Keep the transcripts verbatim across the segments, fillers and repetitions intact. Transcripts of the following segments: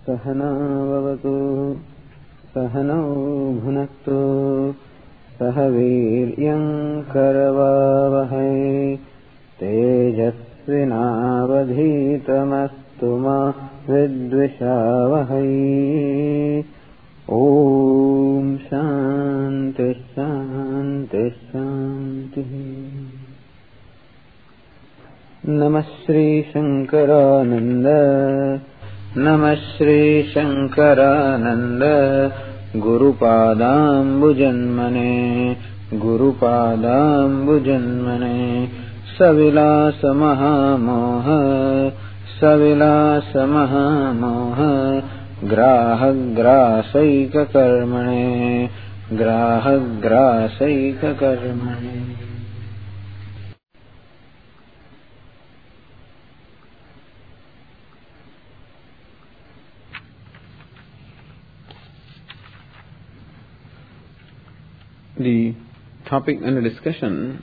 सहना भवतु सहनौ भुनक्तु सह वीर्यं करवावहै तेजस्विनावधीतमस्तु मा विद्विषावहै। ओम शांति शांति शांति। नमः श्री शंकरानंद नमः Shri Shankaranand गुरुपादाम्बुजन्मने गुरुपादाम्बुजन्मने सविलास महामोह सविलास महामोह ग्राहग्रासैककर्मणे ग्राहग्रासैककर्मणे। The topic under discussion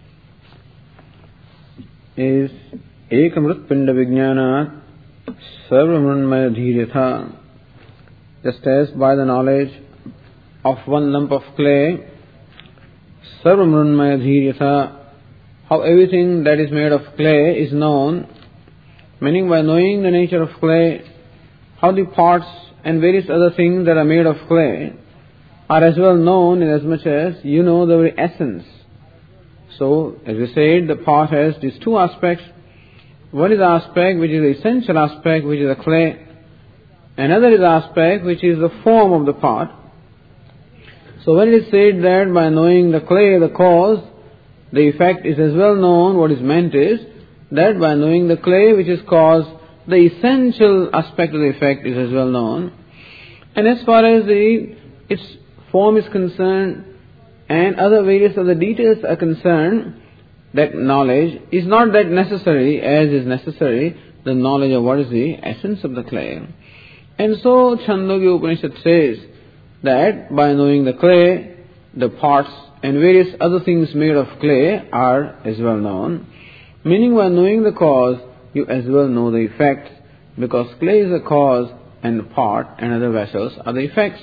is Ekamrutpinda Vijnanat Sarvamrunmaya Dhīryatha. Just as by the knowledge of one lump of clay, Sarvamrunmaya Dhīryatha, how everything that is made of clay is known, meaning by knowing the nature of clay, how the parts and various other things that are made of clay are as well known in as much as you know the very essence. So, as we said, the part has these two aspects. One is the aspect which is the essential aspect, which is the clay. Another is the aspect which is the form of the part. So when it is said that by knowing the clay, the cause, the effect is as well known, what is meant is that by knowing the clay which is cause, the essential aspect of the effect is as well known. And as far as the its form is concerned and other various other details are concerned, that knowledge is not that necessary as is necessary the knowledge of what is the essence of the clay. And so Chandogya Upanishad says that by knowing the clay, the parts and various other things made of clay are as well known. Meaning by knowing the cause, you as well know the effect, because clay is the cause and the part and other vessels are the effects.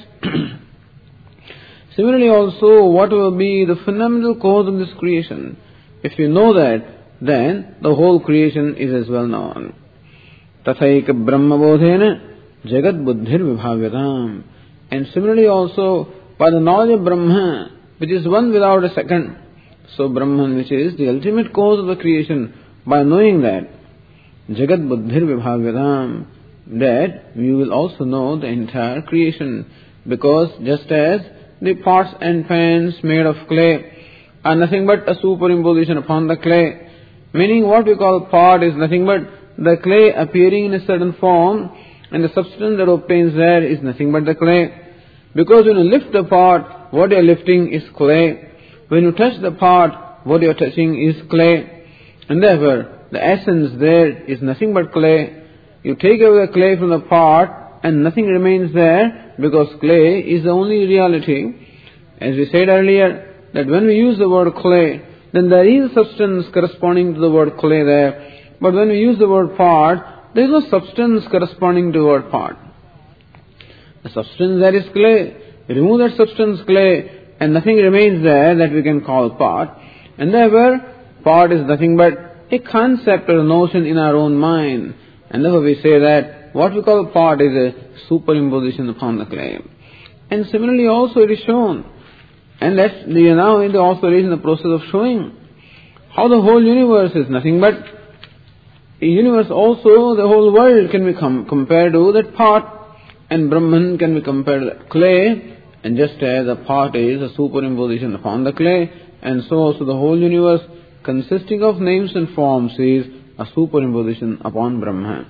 Similarly also, what will be the fundamental cause of this creation? If you know that, then the whole creation is as well known. Tathaika brahmabodhena jagat buddhir vibhavyatam. And similarly also, by the knowledge of Brahma, which is one without a second, so Brahman, which is the ultimate cause of the creation, by knowing that, jagat buddhir vibhavyatam, that we will also know the entire creation. Because just as the pots and pans made of clay are nothing but a superimposition upon the clay, meaning what we call pot is nothing but the clay appearing in a certain form, and the substance that obtains there is nothing but the clay. Because when you lift the pot, what you are lifting is clay. When you touch the pot, what you are touching is clay. And therefore, the essence there is nothing but clay. You take away the clay from the pot, and nothing remains there, because clay is the only reality. As we said earlier, that when we use the word clay, then there is substance corresponding to the word clay there. But when we use the word pot, there is no substance corresponding to the word pot. The substance there is clay. Remove that substance clay, and nothing remains there that we can call pot. And therefore, pot is nothing but a concept or a notion in our own mind. And therefore we say that what we call pot is a superimposition upon the clay. And similarly also it is shown, and that's the, now in the also is in the process of showing how the whole universe is nothing but a universe. Also the whole world can be com- compared to that pot, and Brahman can be compared to that clay. And just as a pot is a superimposition upon the clay, and so also the whole universe consisting of names and forms is a superimposition upon Brahma.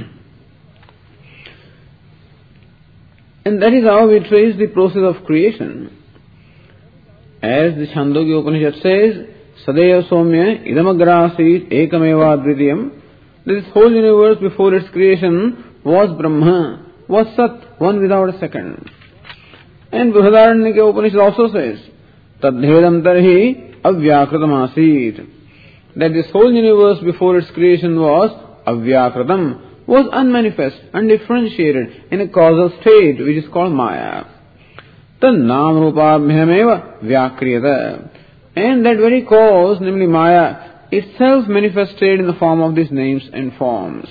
And that is how we trace the process of creation. As the Chandogya Upanishad says, Sadeya Somya idamagrasit ekameva advitiyam. This whole universe before its creation was Brahma, was Sat, one without a second. And Brihadaranyaka Upanishad also says, Tadhedam tarhi avyakritam asit. That this whole universe before its creation was avyakritam, was unmanifest, undifferentiated in a causal state which is called Maya. Tannam rupabhyameva vyakriyata. And that very cause, namely Maya, itself manifested in the form of these names and forms.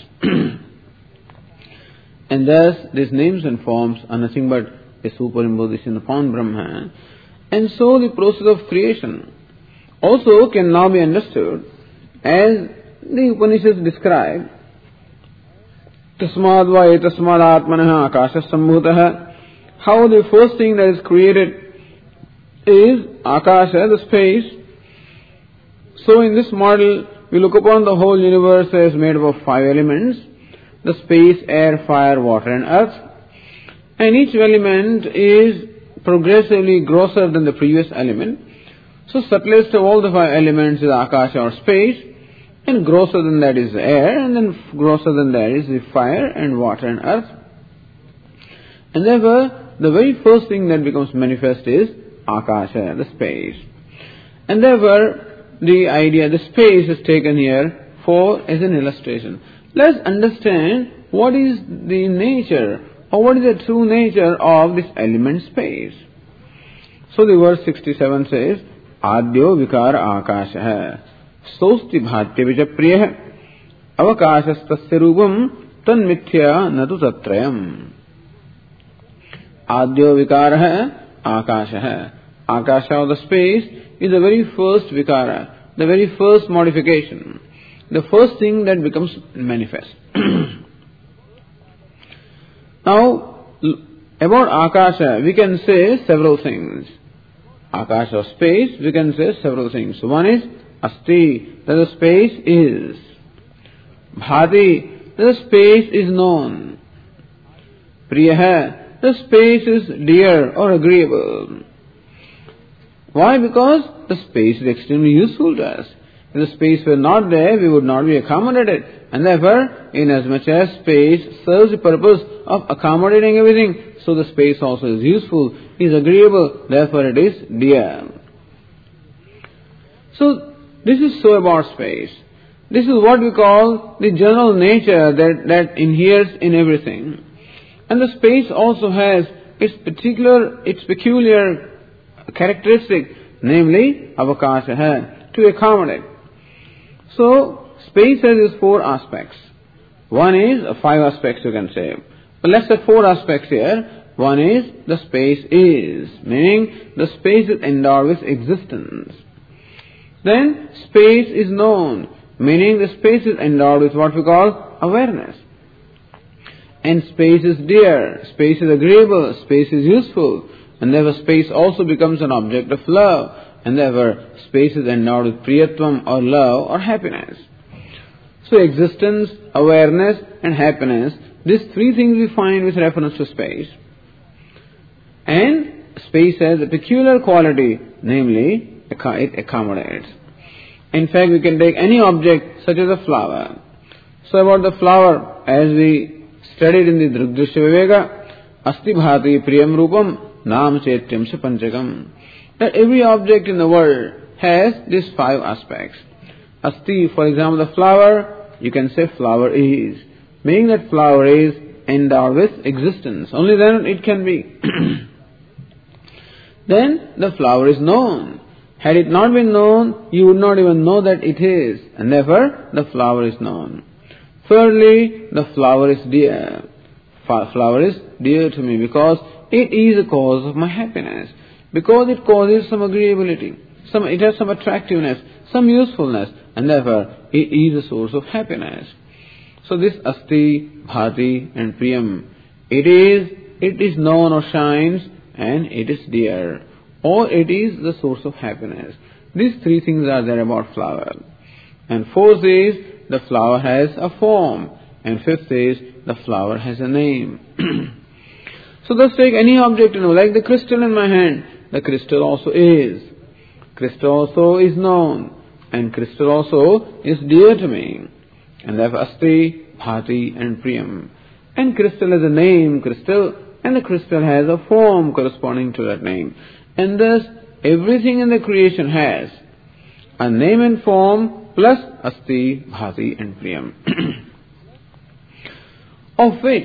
And thus, these names and forms are nothing but a superimposition upon Brahman. And so the process of creation also can now be understood as the Upanishads describe. Tasmad va etasmad atmanaha akasha sambhutaha. How the first thing that is created is Akasha, the space. So in this model, we look upon the whole universe as made up of five elements: the space, air, fire, water and earth. And each element is progressively grosser than the previous element. So subtlest of all the five elements is Akasha or space, and grosser than that is air, and then grosser than that is the fire and water and earth. And therefore, the very first thing that becomes manifest is Akasha, the space. And therefore, the idea, the space is taken here for as an illustration. Let's understand what is the nature or what is the true nature of this element space. So the verse sixty-seven says, Adyo vikara akasha sosti bhatya vicha priya avakashastasya rupam tanmithya natu tatrayam. Adyo vikara akasha. Akasha, or the space, is the very first vikara, the very first modification, the first thing that becomes manifest. Now, about Akasha, we can say several things. Akasha, or space, we can say several things. One is Asti, that the space is. Bhati, that the space is known. Priyaha, the space is dear or agreeable. Why? Because the space is extremely useful to us. If the space were not there, we would not be accommodated. And therefore, inasmuch as space serves the purpose of accommodating everything, so the space also is useful, is agreeable, therefore it is dear. So, this is so about space. This is what we call the general nature that, that inheres in everything. And the space also has its particular, its peculiar characteristic, namely avakasha, to accommodate. So, space has its four aspects. One is, uh, five aspects you can say. But let's say four aspects here. One is, the space is, meaning the space is endowed with existence. Then, space is known, meaning the space is endowed with what we call awareness. And space is dear, space is agreeable, space is useful, and therefore space also becomes an object of love, and therefore space is endowed with priyatvam or love or happiness. So existence, awareness and happiness, these three things we find with reference to space. And space has a peculiar quality, namely it accommodates. In fact, we can take any object such as a flower. So about the flower, as we studied in the Drigdrishya Viveka, Asti Bhati Priyam Rupam Nam Chetyam Se Panchakam, that every object in the world has these five aspects. Asti, for example, the flower, you can say flower is, meaning that flower is endowed with existence. Only then it can be. Then the flower is known. Had it not been known, you would not even know that it is, and therefore the flower is known. Thirdly, the flower is dear. Flower is dear to me because it is a cause of my happiness. Because it causes some agreeability, some, it has some attractiveness, some usefulness, and therefore it is a source of happiness. So this Asti, Bhati and Priyam, it is, it is known or shines, and it is dear, or it is the source of happiness. These three things are there about flower. And fourth is, the flower has a form. And fifth is, the flower has a name. So let's take any object, you know, like the crystal in my hand. The crystal also is. Crystal also is known. And crystal also is dear to me. And therefore Asti, Bhati and Priyam. And crystal has a name, crystal, and the crystal has a form corresponding to that name. And thus, everything in the creation has a name and form plus Asti, Bhati and Priyam. of which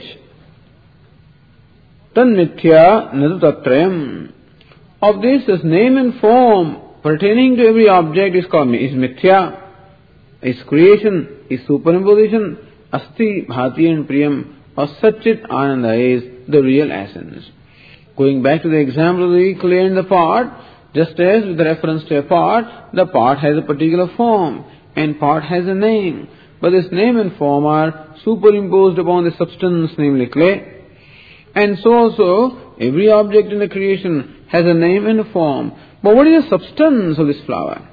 Tanmithya nadu tatrayam. Of this, this name and form pertaining to every object is called is mithya, is creation, is superimposition, asti, bhati and priyam, or satchit ananda is the real essence. Going back to the example of the clay and the pot, just as with reference to a pot, the pot has a particular form and pot has a name. But this name and form are superimposed upon the substance, namely clay. And so also, every object in the creation has a name and a form. But what is the substance of this flower?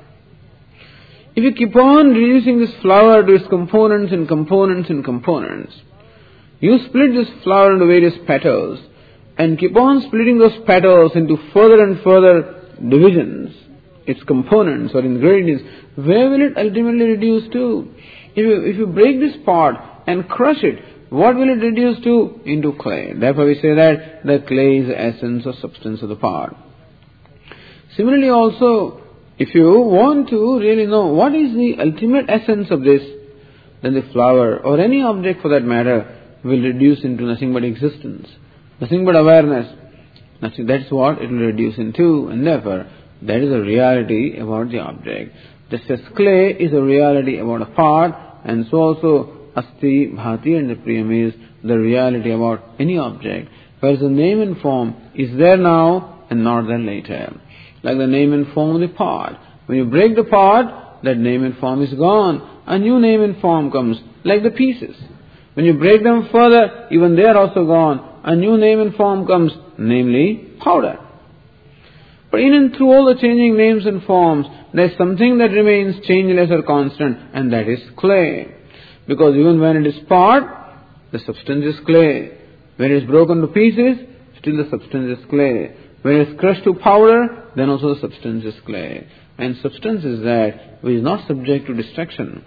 If you keep on reducing this flower to its components and components and components, you split this flower into various petals and keep on splitting those petals into further and further divisions, its components or ingredients, where will it ultimately reduce to? If you, if you break this pot and crush it, what will it reduce to? Into clay. Therefore we say that the clay is the essence or substance of the pot. Similarly also, if you want to really know what is the ultimate essence of this, then the flower or any object for that matter will reduce into nothing but existence, nothing but awareness. Nothing, that's what it will reduce into, and therefore that is a reality about the object. Just as clay is a reality about a pot, and so also asti, bhati and the priyam is the reality about any object, whereas the name and form is there now and not there later. Like the name and form of the pot. When you break the pot, that name and form is gone. A new name and form comes, like the pieces. When you break them further, even they are also gone. A new name and form comes, namely powder. But in and through all the changing names and forms, there is something that remains changeless or constant, and that is clay. Because even when it is pot, the substance is clay. When it is broken to pieces, still the substance is clay. When it is crushed to powder, then also the substance is clay. And substance is that which is not subject to destruction.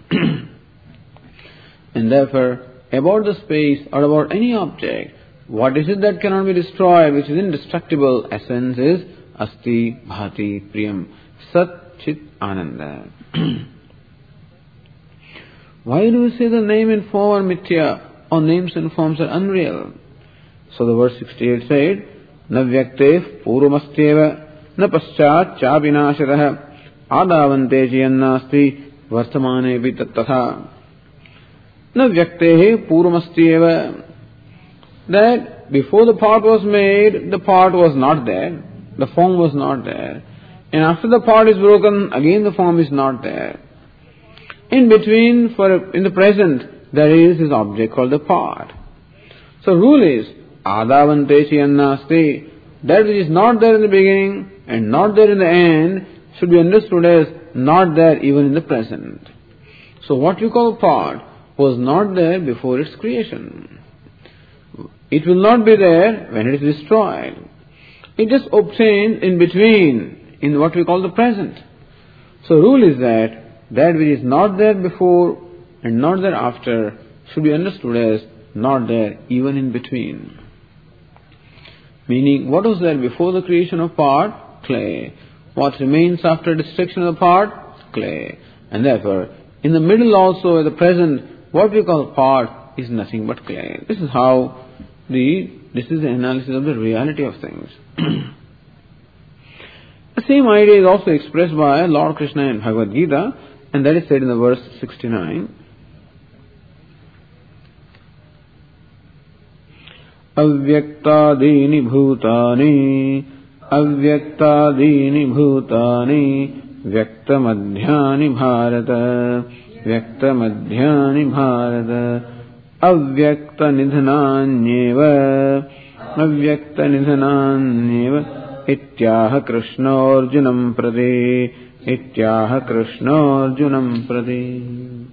And therefore, about the space or about any object, what is it that cannot be destroyed, which is indestructible? Essence is asti, bhati, priyam, sat, chit, ananda. Why do we say the name and form are mithya, or names and forms are unreal? So the verse sixty-eight said, न व्यक्ते पूर्वमस्त्येव न पश्चात् चाविनाशतः आदावन्ते चयन्नास्ति वर्तमानेऽपि तत्तथा. न व्यक्ते पूर्वमस्त्येव. That before the pot was made, the pot was not there, the form was not there. And after the pot is broken, again the form is not there. In between, for in the present, there is this object called the pot. So rule is, Adavante chiyannasti, that which is not there in the beginning and not there in the end should be understood as not there even in the present. So what we call pot was not there before its creation. It will not be there when it is destroyed. It just obtained in between, in what we call the present. So rule is that that which is not there before and not there after should be understood as not there even in between. Meaning, what was there before the creation of pot? Clay. What remains after destruction of the pot? Clay. And therefore, in the middle also, at the present, what we call pot is nothing but clay. This is how the, this is the analysis of the reality of things. The same idea is also expressed by Lord Krishna in Bhagavad Gita, and that is said in the verse sixty-nine. Avyaktadini bhutani, avyaktadini bhutani, vyaktamadhyani bharata, vyaktamadhyani bharata, avyaktanidhananyeva, avyaktanidhananyeva, ityaha Krishna Arjunam prade, ityaha Krishna Arjunam prade.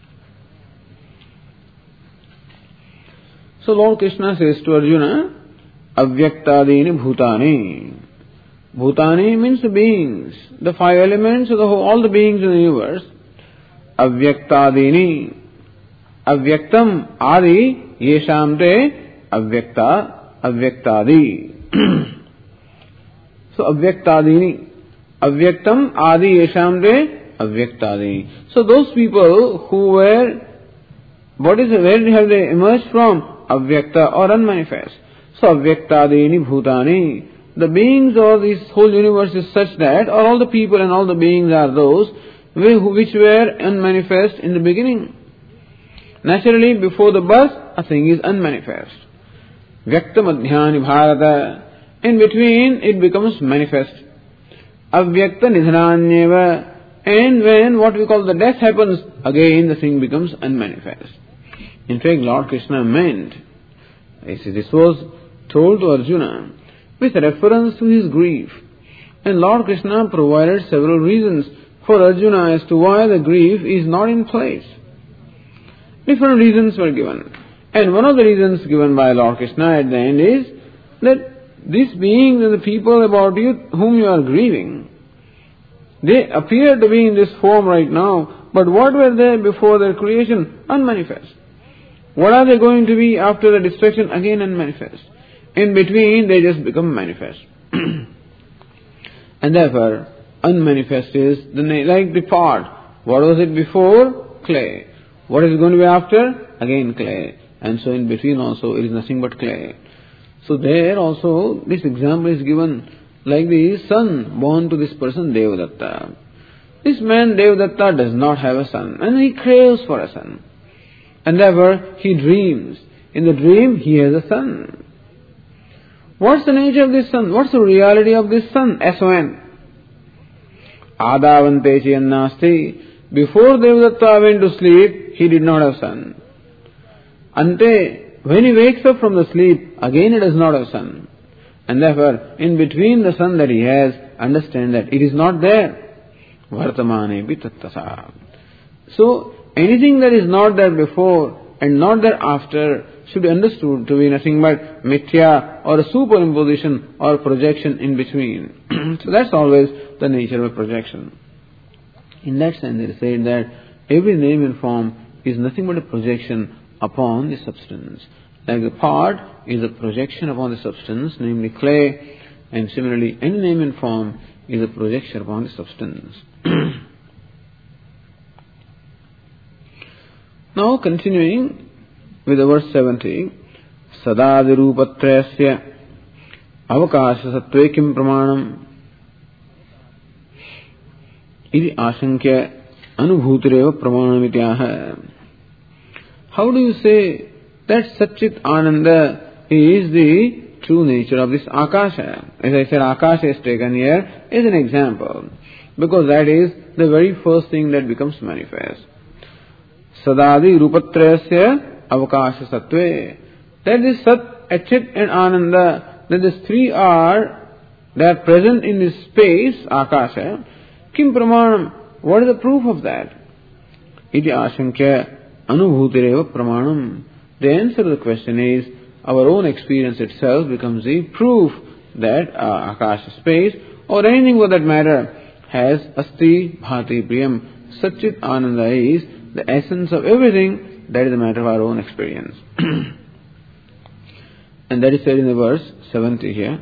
So Lord Krishna says to Arjuna, Avyaktadini bhutani. Bhutani means the beings, the five elements of the whole, all the beings in the universe. Avyaktadini. Avyaktam adi yesham te avyakta avyaktadi. So Avyaktadini. Avyaktam adi yesham te avyaktadi. So those people who were, what is, where have they emerged from? avyakta or unmanifest. So avyaktadini bhutani, the beings of this whole universe is such that, or all the people and all the beings are those which were unmanifest in the beginning. Naturally, before the birth, a thing is unmanifest. Vyakta madhyani bharata, in between it becomes manifest. Avyakta nidhananyeva, and when what we call the death happens, again the thing becomes unmanifest. In fact, Lord Krishna meant, this was told to Arjuna with reference to his grief. And Lord Krishna provided several reasons for Arjuna as to why the grief is not in place. Different reasons were given. And one of the reasons given by Lord Krishna at the end is that these beings and the people about you whom you are grieving, they appear to be in this form right now, but what were they before their creation? Unmanifest. What are they going to be after the destruction? Again unmanifest. In between they just become manifest. And therefore, unmanifest is the na- like the pot. What was it before? Clay. What is it going to be after? Again clay. And so in between also it is nothing but clay. So there also this example is given like the son born to this person Devadatta. This man Devadatta does not have a son and he craves for a son. And therefore he dreams. In the dream he has a son. What's the nature of this son? What's the reality of this son? S O N. Adavante chiyannasti. Before Devadatta went to sleep, he did not have son. Ante, when he wakes up from the sleep, again he does not have son. And therefore, in between the son that he has, understand that it is not there. Vartamane bitattasā. So, anything that is not there before and not there after should be understood to be nothing but mithya or a superimposition or projection in between. So that's always the nature of a projection. In that sense, it is said that every name and form is nothing but a projection upon the substance. Like the pot is a projection upon the substance, namely clay, and similarly any name and form is a projection upon the substance. Now continuing with the verse seventy, Sadadirupatrayasya avakasha sattve kim pramanam iti ashankya anubhutireva pramanamityah. How do you say that Satchit Ananda is the true nature of this Akasha? As I said, Akasha is taken here as an example, because that is the very first thing that becomes manifest. Sadadi Rupatrayasya Avakasha Sattve. That is Sat, Achit and Ananda, that these three are, they are present in this space, Akasha. Kim Pramanam, what is the proof of that? Iti Ashankya Anubhutireva Pramanam. The answer to the question is, our own experience itself becomes the proof that uh, Akasha space, or anything for that matter, has Asti Bhati Priyam. Satchit Ananda is the essence of everything. That is a matter of our own experience. And that is said in the verse seventy here.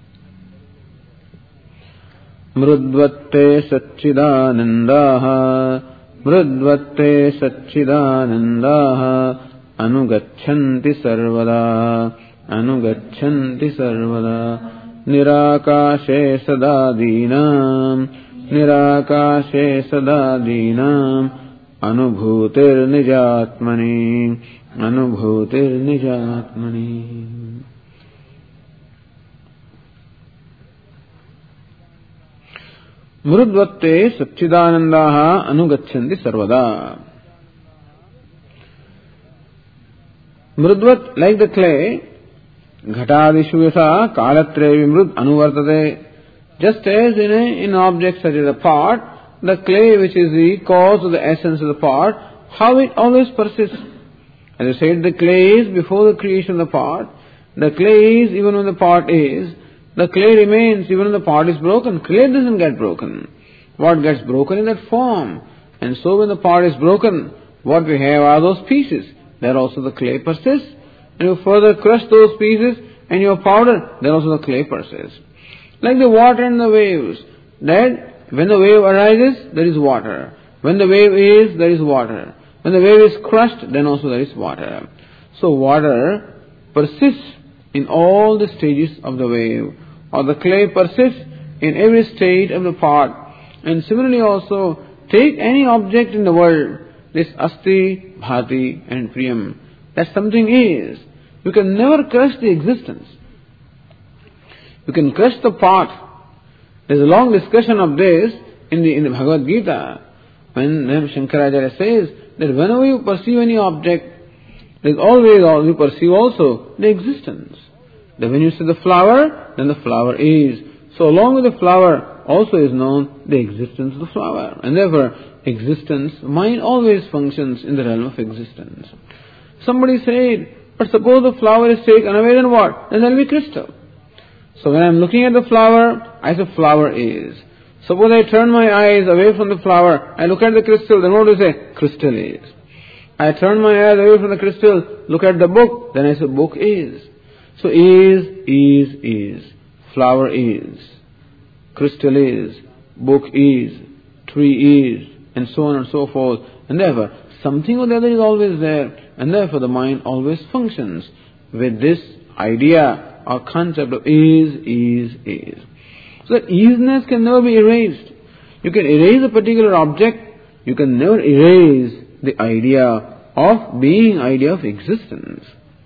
Mrudvatte Satchidanandaha Mrudvatte Satchidanandaha Anugachanti Sarvada Anugachanti Sarvada Nirakashe Sadadinam Nirakashe Sadadinam Anubhutir Nijatmani Anubhutir Nijatmani. Mrudvatte Satchidanandaha Anugachanti Sarvada. Mrudvat, like the clay, Ghatadishu yasa Kalatrevi Mrud Anuvartate. Just as in, a, in objects such as a pot, the clay which is the cause of the essence of the pot, how it always persists. As I said, the clay is before the creation of the pot. The clay is even when the pot is. The clay remains even when the pot is broken. Clay doesn't get broken. What gets broken is that form. And so when the pot is broken, what we have are those pieces. There also the clay persists. And you further crush those pieces and you have powder, there also the clay persists. Like the water and the waves. That when the wave arises, there is water. When the wave is, there is water. When the wave is crushed, then also there is water. So water persists in all the stages of the wave, or the clay persists in every state of the pot. And similarly also, take any object in the world, this asti, bhati and priyam, that something is. You can never crush the existence. You can crush the pot. There's a long discussion of this in the, in the Bhagavad Gita, when Shankaracharya says that whenever you perceive any object, there is always, you perceive also the existence. That when you see the flower, then the flower is. So along with the flower also is known the existence of the flower. And therefore, existence, mind always functions in the realm of existence. Somebody said, but suppose the flower is taken away, then what? Then there will be crystal. So when I am looking at the flower, I say flower is. Suppose I turn my eyes away from the flower, I look at the crystal, then what do I say? Crystal is. I turn my eyes away from the crystal, look at the book, then I say book is. So is, is, is. Flower is. Crystal is. Book is. Tree is. And so on and so forth. And therefore, something or the other is always there. And therefore the mind always functions with this idea or concept of is, is, is. So that isness can never be erased. You can erase a particular object, you can never erase the idea of being, idea of existence.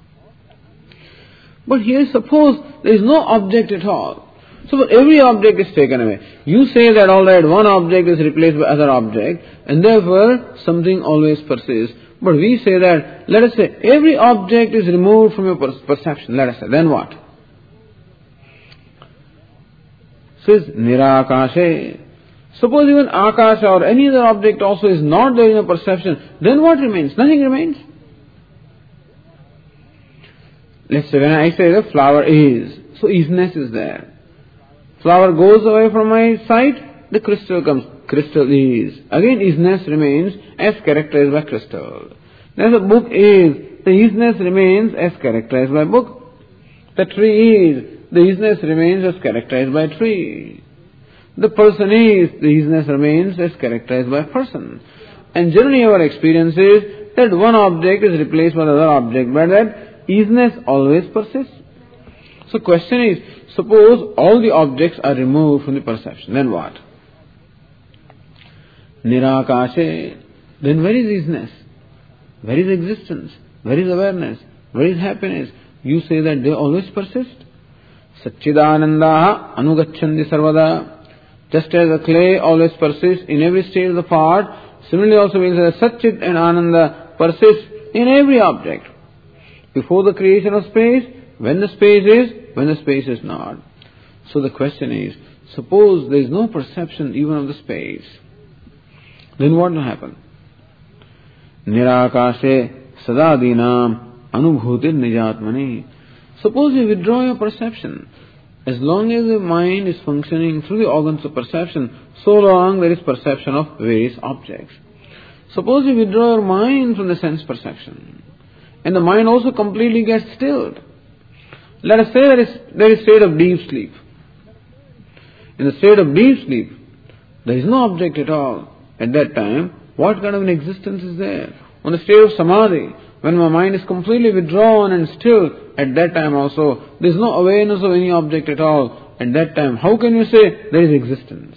But here suppose there is no object at all. So every object is taken away. You say that alright, one object is replaced by other object, and therefore something always persists. But we say that, let us say, every object is removed from your perception, let us say, then what? Says Nirakashe. Suppose even Akasha or any other object also is not there in your perception, then what remains? Nothing remains. Let's say when I say the flower is, so isness is there. Flower goes away from my sight, the crystal comes. Crystal is. Again isness remains as characterized by crystal. Then the book is, the isness remains as characterized by book. The tree is, the isness remains as characterized by tree. The person is, the isness remains as characterized by person. And generally our experience is that one object is replaced by another object, but that isness always persists. So question is, suppose all the objects are removed from the perception, then what? Nirakashe, then where is isness? Where is existence? Where is awareness? Where is happiness? You say that they always persist. Satchidanandaha anugacchandi sarvada. Just as the clay always persists in every state of the part, similarly also we say that Satchit and Ananda persist in every object. Before the creation of space, when the space is, when the space is not. So the question is, suppose there is no perception even of the space, then what will happen? Nirakashe sadadinam anubhutir nijatmani. Suppose you withdraw your perception. As long as the mind is functioning through the organs of perception, so long there is perception of various objects. Suppose you withdraw your mind from the sense perception, and the mind also completely gets stilled. Let us say there is, there is state of deep sleep. In the state of deep sleep, there is no object at all. At that time, what kind of an existence is there? On the state of samadhi, when my mind is completely withdrawn and still, at that time also, there is no awareness of any object at all. At that time, how can you say there is existence?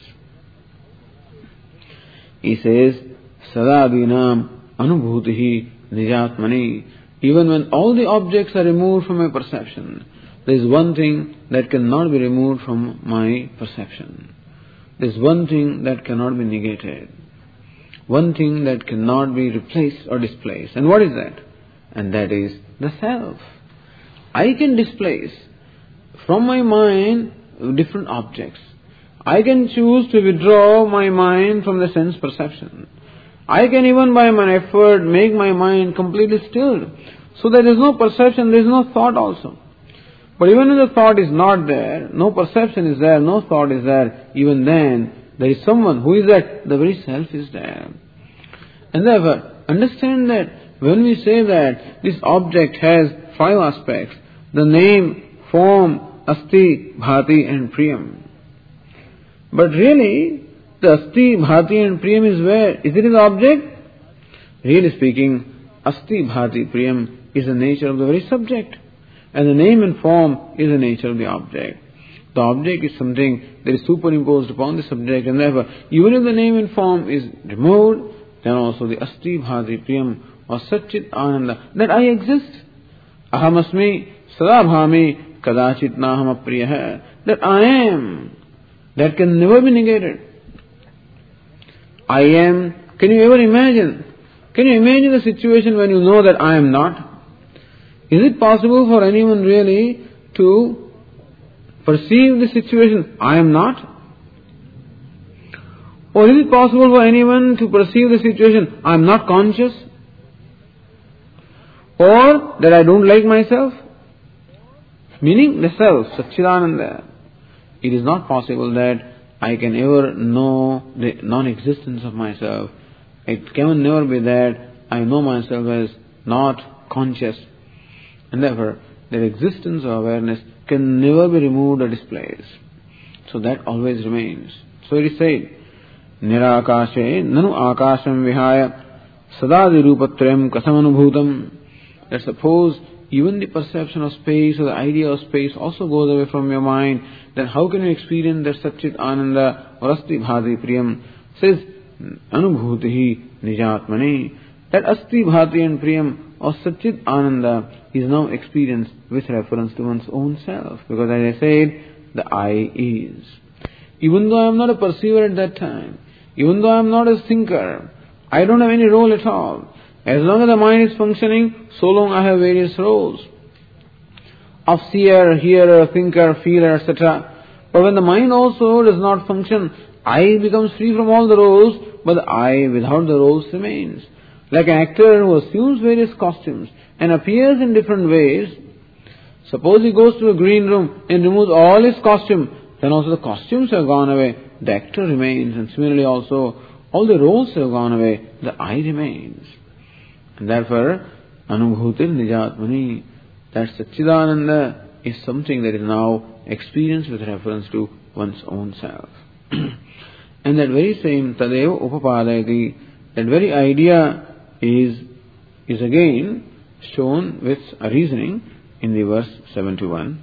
He says, Sadadinam anubhutihi nijatmani. Even when all the objects are removed from my perception, there is one thing that cannot be removed from my perception. There is one thing that cannot be negated. One thing that cannot be replaced or displaced. And what is that? And that is the self. I can displace from my mind different objects. I can choose to withdraw my mind from the sense perception. I can even by my effort make my mind completely stilled, so that there is no perception, there is no thought also. But even when the thought is not there, no perception is there, no thought is there, even then there is someone who is that, the very self is there. And therefore, understand that when we say that this object has five aspects, the name, form, asti, bhati and priyam. But really, the asti, bhati and priyam is where? Is it his object? Really speaking, asti, bhati, priyam is the nature of the very subject. And the name and form is the nature of the object. The object is something that is superimposed upon the subject, and therefore, even if the name and form is removed, then also the Asti Bhati Priyam or Satchit Ananda, that I exist. Ahamasmi Sadabhami Kadachit Naham Apriyaha, that I am, that can never be negated. I am, can you ever imagine? Can you imagine the situation when you know that I am not? Is it possible for anyone really to perceive the situation, I am not? Or is it possible for anyone to perceive the situation, I am not conscious? Or that I don't like myself? Meaning the self, Satchidananda. It is not possible that I can ever know the non-existence of myself. It can never be that I know myself as not conscious. And therefore, the existence of awareness can never be removed or displaced. So that always remains. So it is said, Nirakashe nanu akasham vihaya sadadi rupatrayam kasamanubhutam. That suppose even the perception of space or the idea of space also goes away from your mind, then how can you experience that Satchit Ananda or Asti Bhati Priyam? Says, Anubhutihi Nijatmani. That Asti Bhati and Priyam or Satchit Ananda is now experienced with reference to one's own self. Because as I said, the I is. Even though I am not a perceiver at that time, even though I am not a thinker, I don't have any role at all. As long as the mind is functioning, so long I have various roles. Of seer, hearer, thinker, feeler, et cetera. But when the mind also does not function, I becomes free from all the roles, but the I without the roles remains. Like an actor who assumes various costumes and appears in different ways. Suppose he goes to a green room and removes all his costume, then also the costumes have gone away, the actor remains, and similarly also all the roles have gone away, the I remains. And therefore, Anubhutir Nijatmani, that Satchidananda is something that is now experienced with reference to one's own self. And that very same Tadeva Upapadayati, that very idea is, is again shown with a reasoning in the verse seventy-one.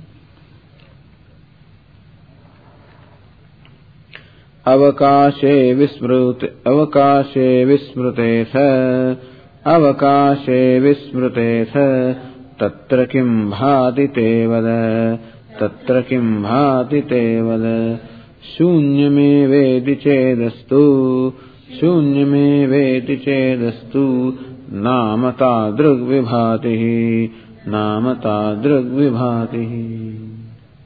Avakashe vismrute, avakashe vismrute tha, avakashe vismrute tha, tatra kim bhati te vada, tatra kim bhati te vada, shunyame vedi chedastu, shunyame vedi chedastu, namata drug vibhatihi, namata drug vibhatihi.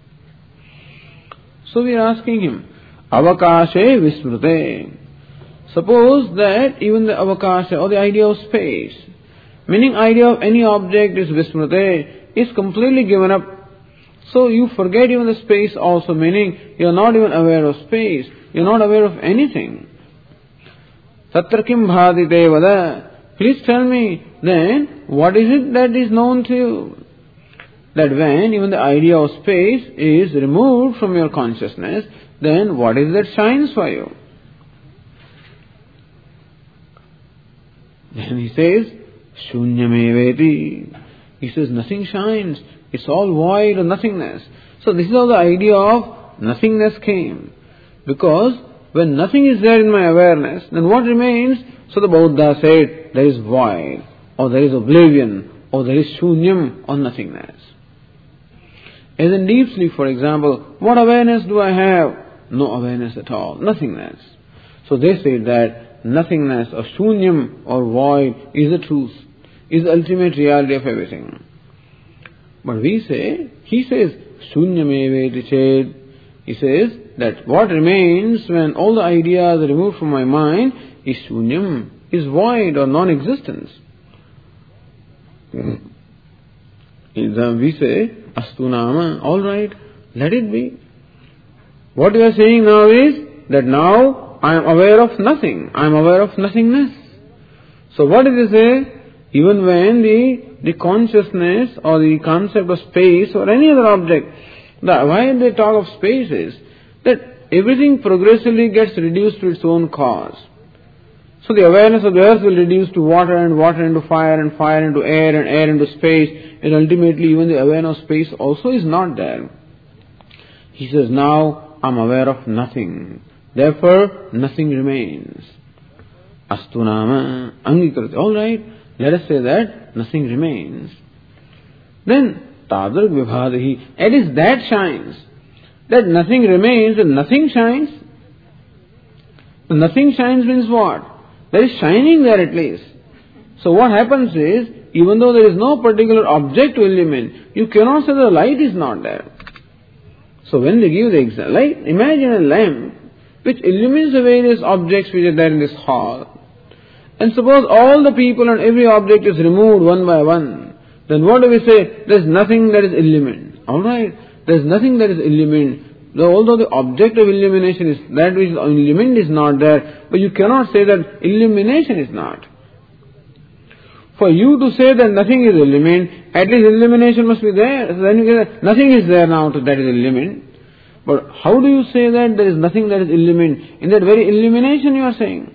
So we are asking him, Avakashe vismrute. Suppose that even the avakasha or the idea of space, meaning idea of any object is vismrute, is completely given up. So you forget even the space also, meaning you are not even aware of space, you are not aware of anything. Tatra kim bhati te vada. Please tell me then, what is it that is known to you? That when even the idea of space is removed from your consciousness, then what is that shines for you? Then he says, Shunyameveti. He says, nothing shines. It's all void or nothingness. So this is how the idea of nothingness came. Because when nothing is there in my awareness, then what remains? So the Buddha said, there is void, or there is oblivion, or there is shunyam, or nothingness. As in deep sleep, for example, what awareness do I have? No awareness at all, nothingness. So they say that nothingness or shunyam or void is the truth, is the ultimate reality of everything. But we say, he says, shunyameveti ched. He says that what remains when all the ideas are removed from my mind is shunyam, is void or non-existence. Mm. We say, astu nama, all right, let it be. What we are saying now is that now I am aware of nothing. I am aware of nothingness. So what does it say? Even when the, the consciousness or the concept of space or any other object, the, why they talk of space is that everything progressively gets reduced to its own cause. So the awareness of the earth will reduce to water, and water into fire, and fire into air, and air into space, and ultimately even the awareness of space also is not there. He says, now I'm aware of nothing. Therefore, nothing remains. Astu nama angikriti. Alright, let us say that nothing remains. Then, tadrak vibhadahi. At least that shines. That nothing remains and nothing shines. Nothing shines means what? There is shining there at least. So what happens is, even though there is no particular object to illumine, you cannot say the light is not there. So when they give the example, like imagine a lamp which illumines the various objects which are there in this hall. And suppose all the people and every object is removed one by one. Then what do we say? There is nothing that is illumined. Alright, there is nothing that is illumined. Although the object of illumination is that which is illumined is not there, but you cannot say that illumination is not. For you to say that nothing is illumined, at least illumination must be there. So then you get nothing is there now that is illumined. But how do you say that there is nothing that is illumined? In that very illumination you are saying.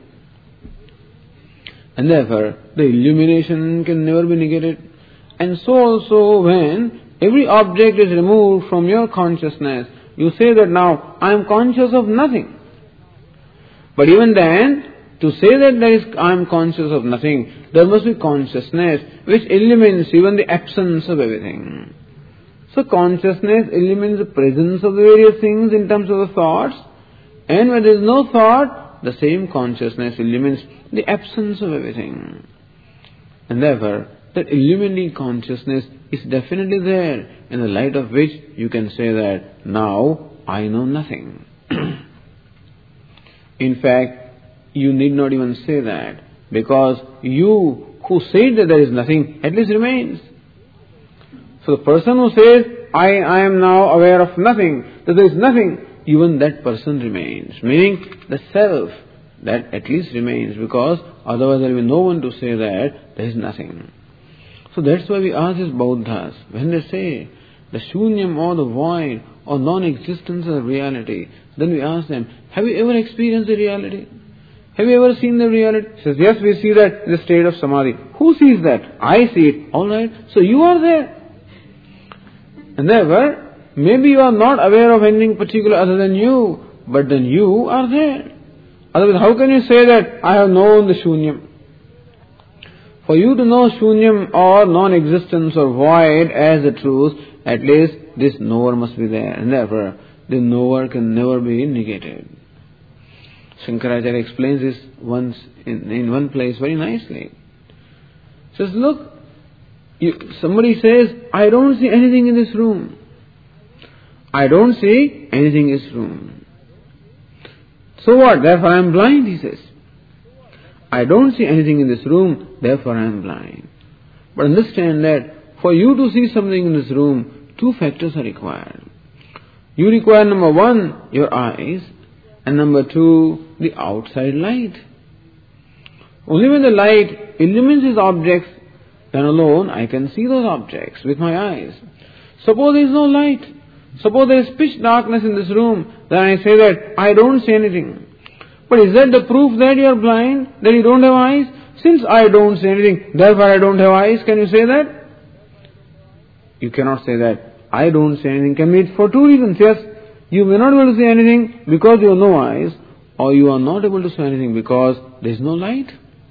And therefore, the illumination can never be negated. And so also when every object is removed from your consciousness, you say that now, I am conscious of nothing. But even then, to say that there is, I am conscious of nothing, there must be consciousness which illumines even the absence of everything. So consciousness illumines the presence of the various things in terms of the thoughts, and when there is no thought, the same consciousness illumines the absence of everything. And therefore, that illuminating consciousness is definitely there, in the light of which you can say that, now I know nothing. In fact, you need not even say that, because you who said that there is nothing, at least remains. So the person who says, I, I am now aware of nothing, that there is nothing, even that person remains. Meaning, the self, that at least remains, because otherwise there will be no one to say that there is nothing. So that's why we ask these Bauddhas, when they say the shunyam or the void or non-existence of reality, then we ask them, have you ever experienced the reality? Have you ever seen the reality? He says, yes, we see that in the state of samadhi. Who sees that? I see it. Alright, so you are there. And therefore, maybe you are not aware of anything particular other than you, but then you are there. Otherwise, how can you say that I have known the shunyam? For you to know shunyam or non-existence or void as the truth, at least this knower must be there. And therefore, the knower can never be negated. Shankaracharya explains this once in, in one place very nicely. He says, look, you, somebody says, I don't see anything in this room. I don't see anything in this room. So what? Therefore I am blind, he says. I don't see anything in this room, therefore I am blind. But understand that for you to see something in this room, two factors are required. You require, number one, your eyes, and number two, the outside light. Only when the light illumines these objects, then alone I can see those objects with my eyes. Suppose there is no light, suppose there is pitch darkness in this room, then I say that I don't see anything. But is that the proof that you are blind, that you don't have eyes? Since I don't see anything, therefore I don't have eyes, can you say that? You cannot say that. I don't see anything can be for two reasons. Yes, you may not be able to see anything because you have no eyes, or you are not able to see anything because there is no light.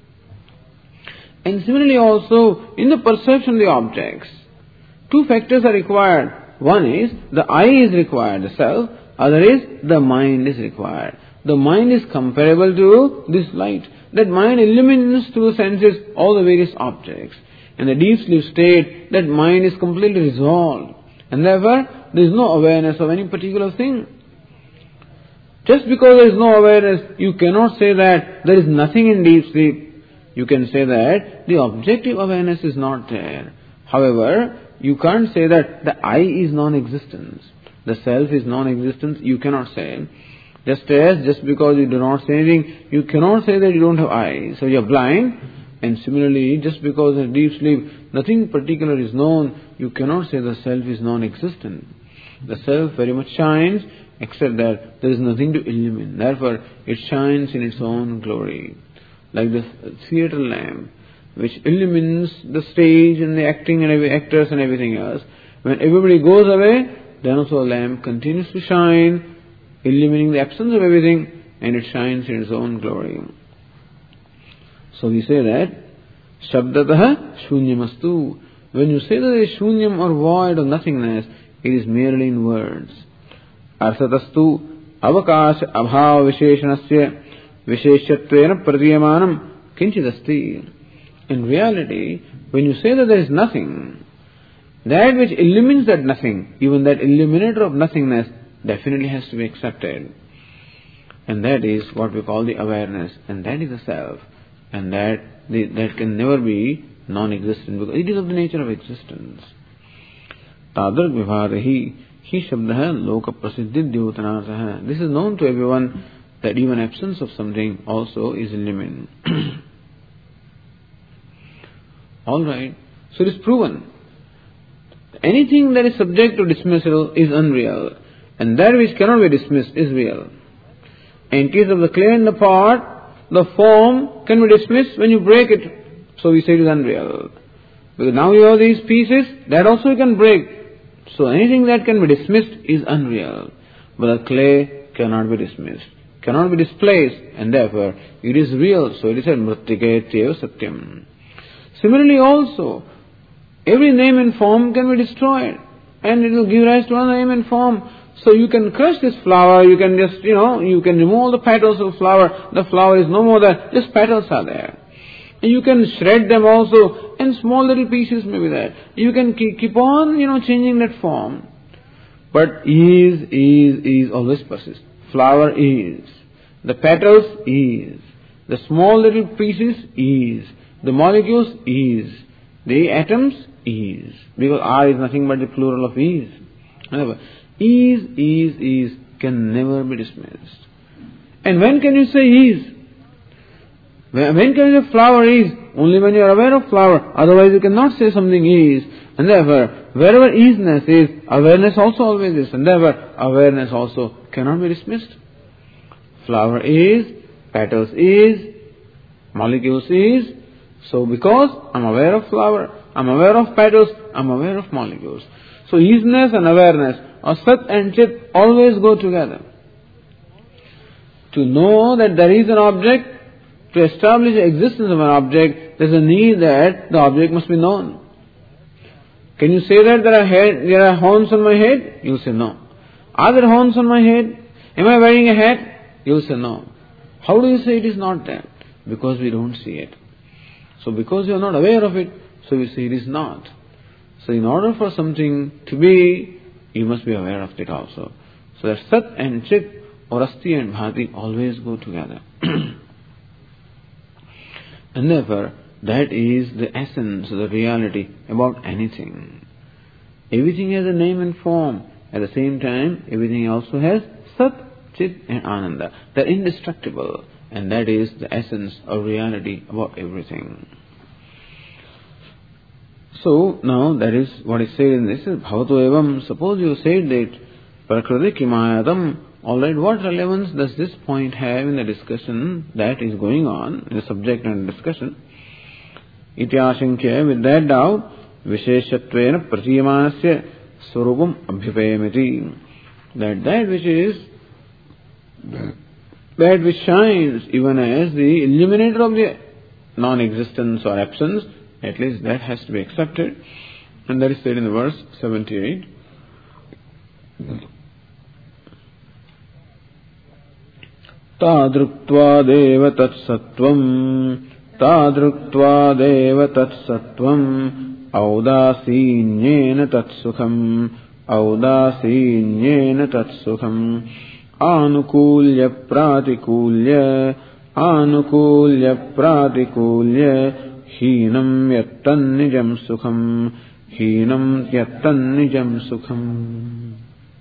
And similarly also, in the perception of the objects, two factors are required. One is, the eye is required, the self. Other is, the mind is required. The mind is comparable to this light. That mind illumines to the senses all the various objects. In the deep sleep state, that mind is completely resolved. And therefore, there is no awareness of any particular thing. Just because there is no awareness, you cannot say that there is nothing in deep sleep. You can say that the objective awareness is not there. However, you can't say that the I is non-existence. The self is non-existence, you cannot say. Just as, just because you do not say anything, you cannot say that you don't have eyes. So you are blind. And similarly, just because in deep sleep, nothing particular is known, you cannot say the self is non-existent. The self very much shines, except that there is nothing to illumine. Therefore, it shines in its own glory. like the theatre lamp, which illumines the stage and the acting and every actors and everything else. When everybody goes away, then also the lamp continues to shine, illumining the absence of everything, and it shines in its own glory. So we say that Shabdataha Shunyamastu. When you say that there is Shunyam or void or nothingness, it is merely in words. Arthatastu Avakasha Abhava Visheshanasya Visheshatvena Pratiyamanam Kinchidasti. In reality, when you say that there is nothing, that which illumines that nothing, even that illuminator of nothingness, definitely has to be accepted. And that is what we call the awareness, and that is the self, and that the, that can never be non-existent because it is of the nature of existence. Tadrak vivadahi hi shabdaha loka prasiddhi dyotanasaha. This is known to everyone that even absence of something also is illumined. Alright, so it is proven. Anything that is subject to dismissal is unreal, and that which cannot be dismissed is real. In case of the clay and the pot, the form can be dismissed when you break it. So we say it is unreal. Because now you have these pieces, that also you can break. So anything that can be dismissed is unreal. But the clay cannot be dismissed, cannot be displaced, and therefore it is real. So it is said, Mrittiketyeva Satyam. Similarly also, every name and form can be destroyed, and it will give rise to another name and form. So you can crush this flower, you can just, you know, you can remove all the petals of the flower. The flower is no more there, just petals are there. And you can shred them also, and small little pieces may be there. You can keep on, you know, changing that form. But is, is, is always persists. Flower is. The petals is. The small little pieces is. The molecules is. The atoms is. Because R is nothing but the plural of is. However, is, is, is can never be dismissed. And when can you say is? When can you say flower is? Only when you are aware of flower. Otherwise you cannot say something is. And therefore, wherever isness is, awareness also always is. And therefore, awareness also cannot be dismissed. Flower is, petals is, molecules is. So because I am aware of flower, I am aware of petals, I am aware of molecules. So isness and awareness, or Sat and Chit, always go together. To know that there is an object, to establish the existence of an object, there is a need that the object must be known. Can you say that there are, head, there are horns on my head? You will say no. Are there horns on my head? Am I wearing a hat? You will say no. How do you say it is not there? Because we don't see it. So because you are not aware of it, so you say it is not. So in order for something to be, you must be aware of it also. So that Sat and Chit, or Asti and Bhati, always go together. And therefore, that is the essence, the reality about anything. Everything has a name and form. At the same time, everything also has Sat, Chit and Ananda. They are indestructible. And that is the essence of reality about everything. So, now that is what is said in this. Bhavato evam. Suppose you said that Prakriti kimayatam. Alright, what relevance does this point have in the discussion that is going on, in the subject and discussion? Ityashankya, with that doubt, Visheshatvena Pratiyamanasya Swarupam Abhyupayamiti. That that which is, that which shines even as the illuminator of the non-existence or absence, at least that has to be accepted. And that is said in the verse seventy-eight. Tadruktva tatsatvam Tadruktva tatsatvam Audasinyena tatsukham Audasinyena tatsukham Anukulya pratikulya Anukulya pratikulya Hinam yattan nijam sukham Hinam yattan nijam sukham.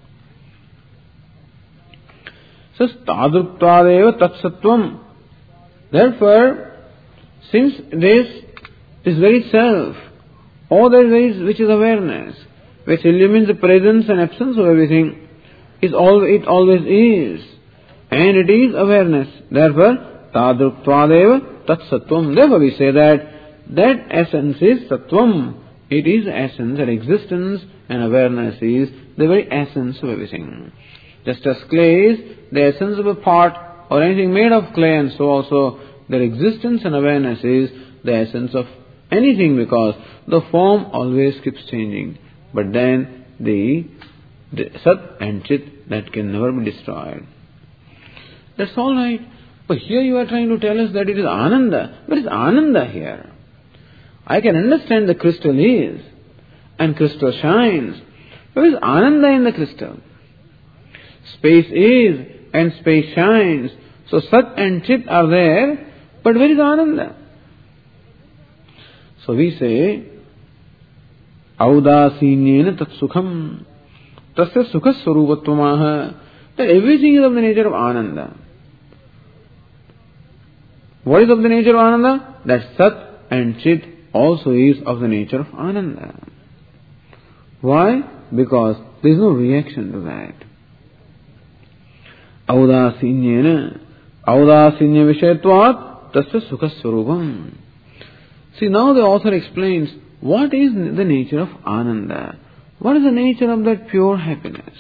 Says Tadruktva tatsatvam. Therefore, since this is very self, all that is which is awareness, which illumines the presence and absence of everything, is all it always is, and it is awareness. Therefore, Tadruktva tat sattvam. Therefore we say that that essence is sattvam. It is essence and existence, and awareness is the very essence of everything. Just as clay is the essence of a pot or anything made of clay, and so also their existence and awareness is the essence of anything, because the form always keeps changing. But then the, the Sat and Chit, that can never be destroyed. That's all right. But here you are trying to tell us that it is Ananda. What is Ananda here? I can understand the crystal is, and crystal shines. What is Ananda in the crystal? Space is, and space shines. So Sat and Chit are there, but where is Ananda? So we say, Audasinyena tat sukham, tasya sukha swarupatvamaha, that everything is of the nature of Ananda. What is of the nature of Ananda? That Sat and Chit also is of the nature of Ananda. Why? Because there is no reaction to that. Audasinyena, audasinya vishayatvat, tasya sukha swarupam. See, now the author explains what is the nature of Ananda. What is the nature of that pure happiness?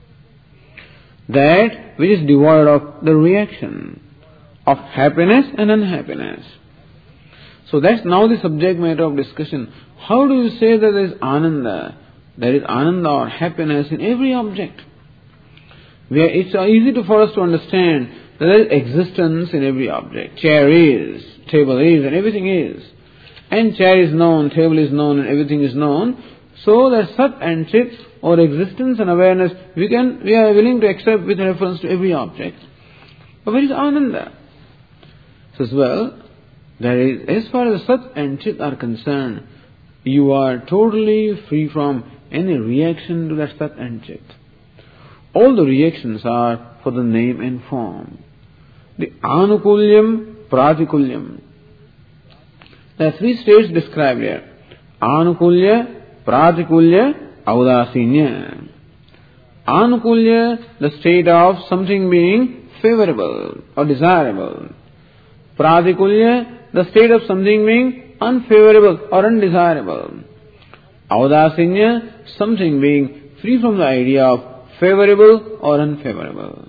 That which is devoid of the reaction of happiness and unhappiness. So that's now the subject matter of discussion. How do you say that there is Ananda? There is Ananda or happiness in every object. We are, it's easy to, for us to understand that there is existence in every object. Chair is, table is, and everything is. And chair is known, table is known, and everything is known. So that Sat and Chit, or existence and awareness, we can, we are willing to accept with reference to every object. But where is Ananda? So as well, there is, as far as Sat and Chit are concerned, you are totally free from any reaction to that Sat and Chit. All the reactions are for the name and form. The Anukulyam, Pratikulyam. There are three states described here. Anukulya, Pratikulya, Audasinya. Anukulya, the state of something being favorable or desirable. Pratikulya, the state of something being unfavorable or undesirable. Audasinya, something being free from the idea of favorable or unfavorable.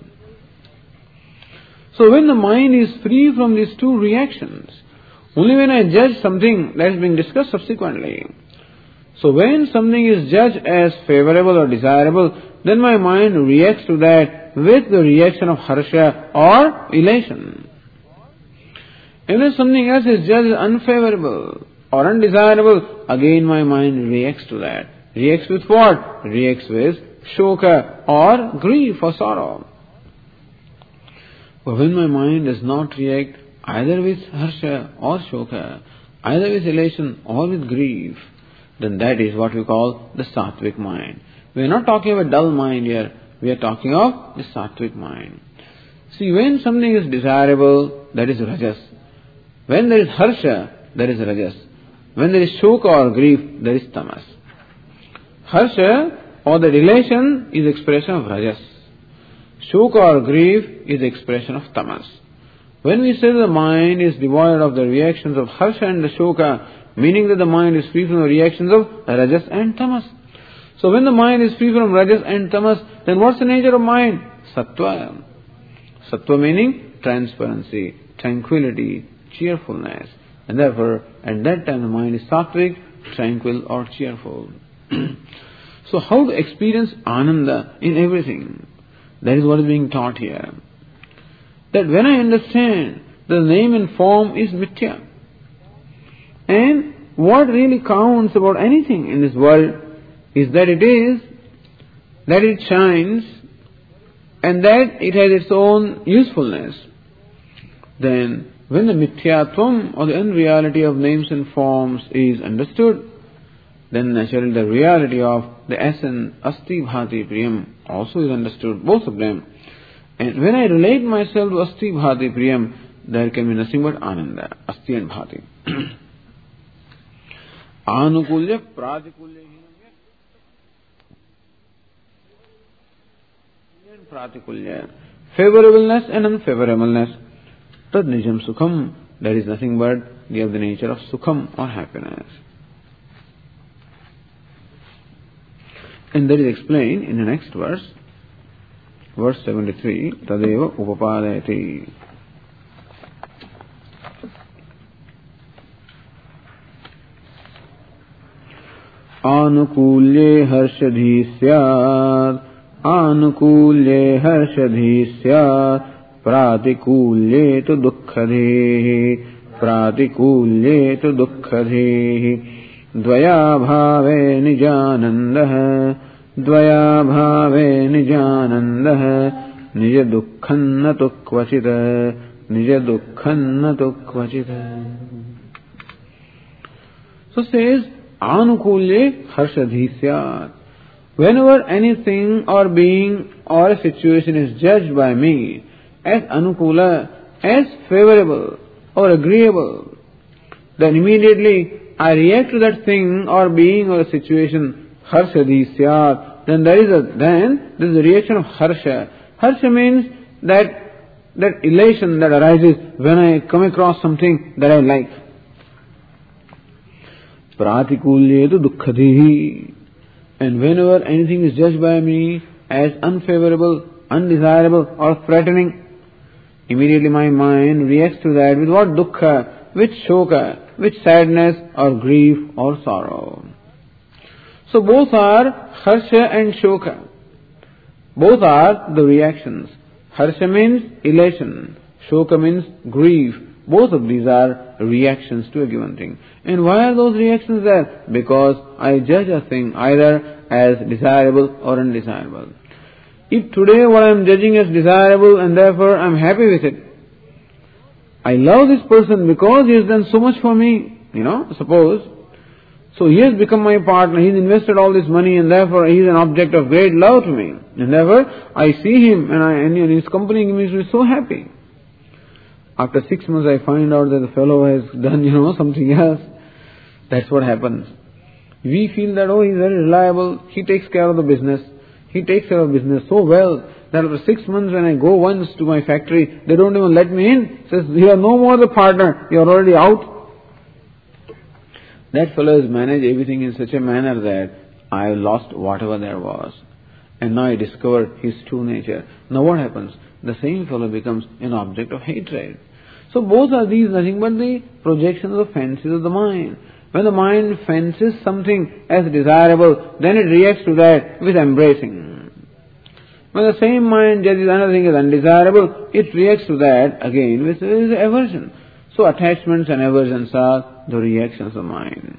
So when the mind is free from these two reactions, only when I judge something that is being discussed subsequently. So when something is judged as favorable or desirable, then my mind reacts to that with the reaction of harsha or elation. And when something else is judged as unfavorable or undesirable, again my mind reacts to that. Reacts with what? Reacts with shoka or grief or sorrow. But when my mind does not react either with harsha or shoka, either with elation or with grief, then that is what we call the sattvic mind. We are not talking of a dull mind here, we are talking of the sattvic mind. See, when something is desirable, that is rajas. When there is harsha, that is rajas. When there is shoka or grief, there is tamas. Harsha or the elation is expression of rajas. Shoka or grief is expression of tamas. When we say the mind is devoid of the reactions of harsha and the shoka, meaning that the mind is free from the reactions of rajas and tamas. So when the mind is free from rajas and tamas, then what's the nature of mind? Sattva. Sattva meaning transparency, tranquility, cheerfulness. And therefore, at that time the mind is sattvic, tranquil or cheerful. So how to experience Ananda in everything? That is what is being taught here. That when I understand the name and form is mithya, and what really counts about anything in this world is that it is, that it shines, and that it has its own usefulness, then when the mithyatvam or the unreality of names and forms is understood, then naturally the reality of the essence, asti bhati priyam, also is understood, both of them. And when I relate myself to asti bhati priyam, there can be nothing but ananda, asti and bhati. Anukulya, pratikulya, and pratikulya, favorableness and unfavorableness. Tad nijam sukham, that is nothing but the of the nature of sukham or happiness. And that is explained in the next verse, verse seventy-three, Tadeva Upapadayati. Anukulye harshadhi syad, anukulye harshadhi syad, pratikulye tu dukkhadhi, pratikulye tu dukkhadhi, dvaya bhave nijanandah, dvaya bhave nijanandah, nija dukkhanna tu kvachita, nija dukkhanna tu kvachita. So says, Anukulye harshadhi syat. Whenever anything or being or a situation is judged by me as anukula, as favorable or agreeable, then immediately I react to that thing or being or a situation, harshadhi syat. Then there is a then there is a reaction of harsha. Harsha means that that elation that arises when I come across something that I like. Pratikulye tu dukkhadhi. And whenever anything is judged by me as unfavorable, undesirable or threatening, immediately my mind reacts to that with what? Dukkha, with shoka, with sadness or grief or sorrow. So both are harsha and shoka. Both are the reactions. Harsha means elation, shoka means grief. Both of these are reactions to a given thing. And why are those reactions there? Because I judge a thing either as desirable or undesirable. If today what I am judging as desirable and therefore I am happy with it, I love this person because he has done so much for me, you know, suppose. So he has become my partner, he has invested all this money and therefore he is an object of great love to me. And therefore I see him and, I, and his company makes me so happy. After six months I find out that the fellow has done, you know, something else. That's what happens. We feel that, oh, he's very reliable, he takes care of the business. He takes care of business so well that after six months when I go once to my factory, they don't even let me in. Says, you are no more the partner, you are already out. That fellow has managed everything in such a manner that I lost whatever there was. And now I discovered his true nature. Now what happens? The same fellow becomes an object of hatred. So both are these nothing but the projections of fancies of the mind. When the mind fancies something as desirable, then it reacts to that with embracing. When the same mind judges another thing as undesirable, it reacts to that again with aversion. So attachments and aversions are the reactions of mind.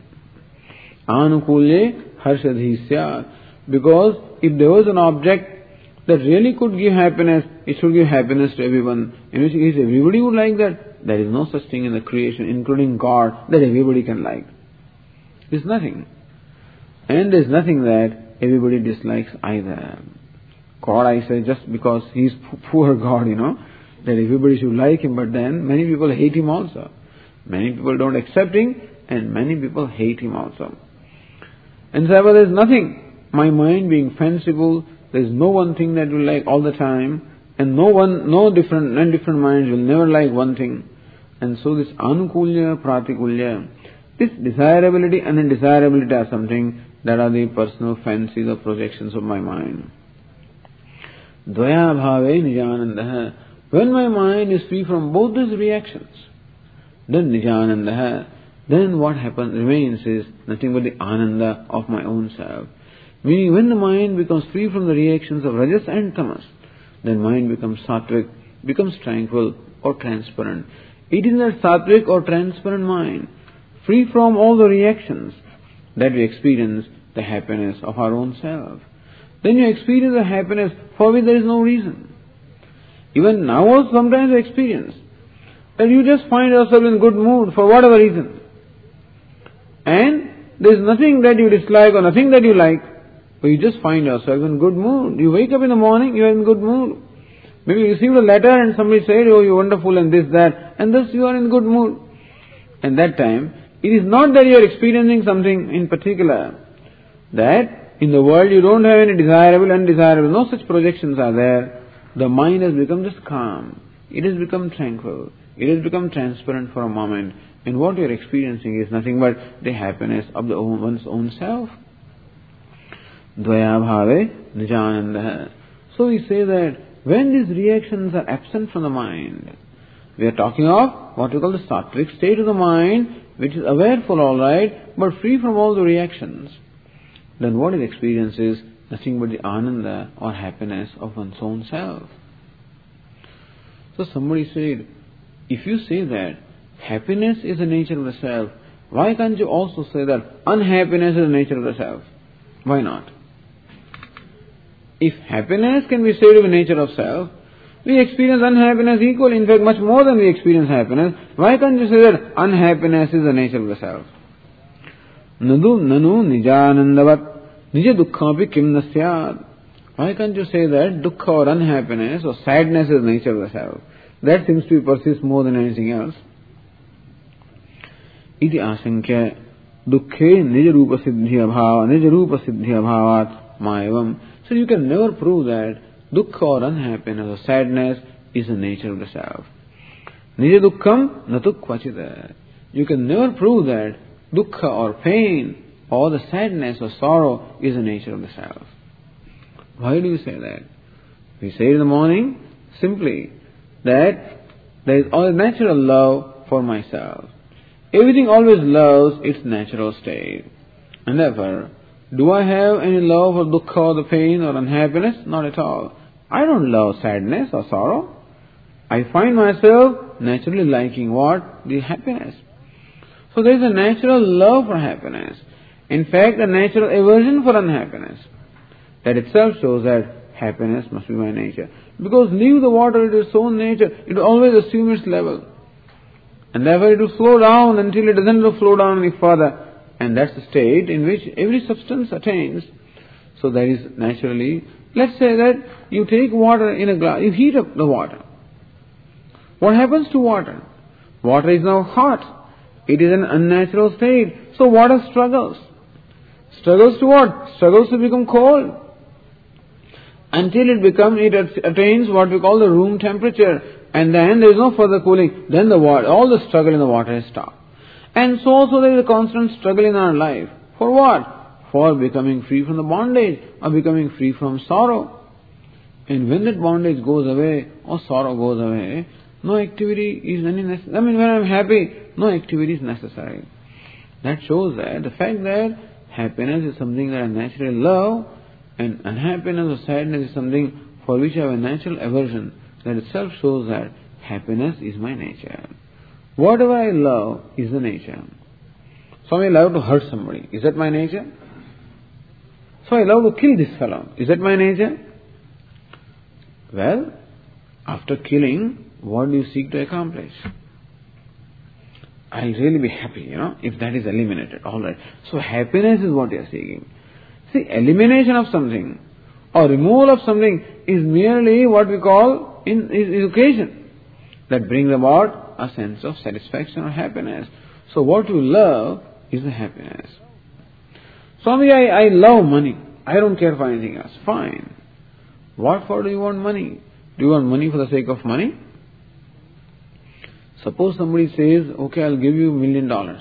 Anukulye harshadhi syat. Because if there was an object that really could give happiness, it should give happiness to everyone. In which case everybody would like that. There is no such thing in the creation, including God, that everybody can like. There is nothing. And there is nothing that everybody dislikes either. God, I say, just because he is poor God, you know, that everybody should like him, but then many people hate him also. Many people don't accept him, and many people hate him also. And so there is nothing. My mind being fanciful, there is no one thing that will like all the time, and no one, no different, none different minds will never like one thing. And so this anukulya, pratikulya, this desirability and undesirability are something that are the personal fancies or projections of my mind. Dvaya bhave nijanandaha. When my mind is free from both these reactions, then nijanandaha, then what happens, remains is nothing but the ananda of my own self. Meaning when the mind becomes free from the reactions of rajas and tamas, then mind becomes sattvic, becomes tranquil or transparent. It is that sattvic or transparent mind, free from all the reactions, that we experience the happiness of our own self. Then you experience the happiness for which there is no reason. Even now also sometimes I experience that you just find yourself in good mood for whatever reason. And there is nothing that you dislike or nothing that you like, but you just find yourself in good mood. You wake up in the morning, you are in good mood. Maybe you received a letter and somebody said, oh, you're wonderful and this, that, and thus you are in good mood. And that time, it is not that you are experiencing something in particular, that in the world you don't have any desirable, undesirable, no such projections are there. The mind has become just calm. It has become tranquil. It has become transparent for a moment, and what you are experiencing is nothing but the happiness of the own, one's own self. Dvaya bhave nijananda. So we say that when these reactions are absent from the mind, we are talking of what we call the sattvic state of the mind, which is awareful, all right, but free from all the reactions. Then what it experiences is nothing but the ananda or happiness of one's own self. So somebody said, if you say that happiness is the nature of the self, why can't you also say that unhappiness is the nature of the self? Why not? If happiness can be said to be the nature of self, we experience unhappiness equally, in fact much more than we experience happiness. Why can't you say that unhappiness is the nature of the self? Nadu nanu nijanandavat nija dukkhapi kim nasyad. Why can't you say that dukkha or unhappiness or sadness is the nature of the self? That seems to persist more than anything else. Iti asankya dukkhe nija rupa siddhi abhava nija rupa siddhi abhavat mayavam. So you can never prove that dukkha or unhappiness or sadness is the nature of the self. Nija dukkham natu kvachita. You can never prove that dukkha or pain or the sadness or sorrow is the nature of the self. Why do you say that? We say in the morning simply that there is a natural love for myself. Everything always loves its natural state. And therefore, do I have any love for dukkha or the pain or unhappiness? Not at all. I don't love sadness or sorrow. I find myself naturally liking what? The happiness. So there is a natural love for happiness. In fact, a natural aversion for unhappiness. That itself shows that happiness must be my nature. Because leave the water at its own nature, it will always assume its level. And therefore it will flow down until it doesn't flow down any further. And that's the state in which every substance attains. So that is naturally, let's say that you take water in a glass, you heat up the water. What happens to water? Water is now hot. It is an unnatural state. So water struggles. Struggles to what? Struggles to become cold. Until it becomes, it attains what we call the room temperature. And then there is no further cooling. Then the water, all the struggle in the water is stopped. And so also there is a constant struggle in our life. For what? For becoming free from the bondage or becoming free from sorrow. And when that bondage goes away or sorrow goes away, no activity is any necessary. I mean, when I am happy, no activity is necessary. That shows that the fact that happiness is something that I naturally love and unhappiness or sadness is something for which I have a natural aversion, that itself shows that happiness is my nature. Whatever I love is the nature. So I love to hurt somebody. Is that my nature? So I love to kill this fellow. Is that my nature? Well, after killing, what do you seek to accomplish? I'll really be happy, you know, if that is eliminated. Alright. So happiness is what you are seeking. See, elimination of something or removal of something is merely what we call in is, is occasion that brings about a sense of satisfaction or happiness. So what you love is the happiness. Swami, I, I love money. I don't care for anything else. Fine. What for do you want money? Do you want money for the sake of money? Suppose somebody says, okay, I'll give you a million dollars.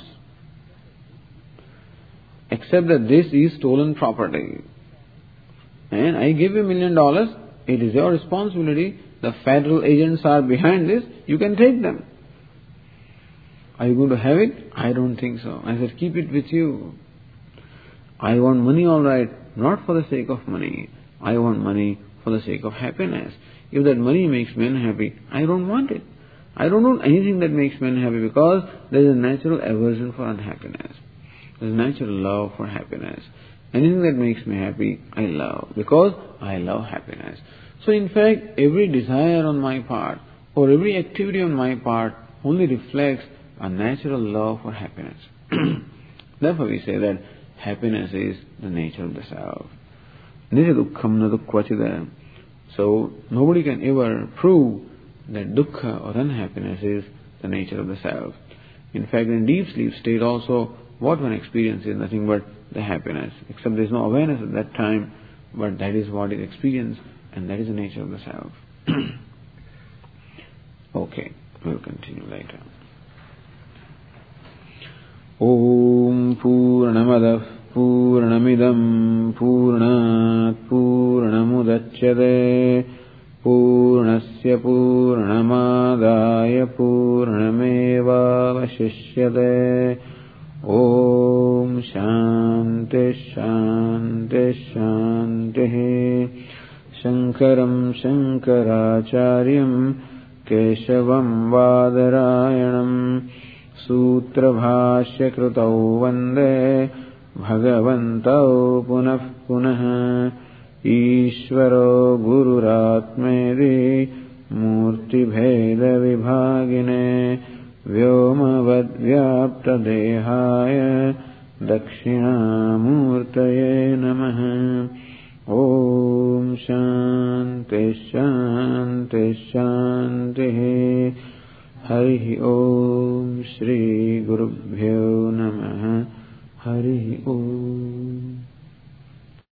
Except that this is stolen property. And I give you a million dollars, it is your responsibility. The federal agents are behind this, you can take them. Are you going to have it? I don't think so. I said, keep it with you. I want money, all right, not for the sake of money. I want money for the sake of happiness. If that money makes me unhappy, I don't want it. I don't want anything that makes me unhappy because there is a natural aversion for unhappiness. There is a natural love for happiness. Anything that makes me happy, I love because I love happiness. So in fact, every desire on my part or every activity on my part only reflects a natural love for happiness. Therefore we say that happiness is the nature of the self. Nija dukkham na dukkvachida. So nobody can ever prove that dukkha or unhappiness is the nature of the self. In fact, in deep sleep state also, what one experiences is nothing but the happiness, except there is no awareness at that time, but that is what is experienced, and that is the nature of the self. Okay. We'll continue later. Om Purnamadah Purnamidam Purnat Purnamudachyate Purnasya Purnamadaya Purnamevavashishyate. Om Shanti Shanti Shanti. Shankaram Shankaracharyam Keshavam Vadarayanam Sutra Bhashya Krutau Vande Bhagavantau Punah Punah. Ishvaro Gururatmedi Murti Bheda Vibhagine Vyomavad Vyapta Dehaya Dakshinamurtaye Namaha. Om Shanti Shanti Shanti. Hari Om Shri Gurubhyo Namaha. Hari Om.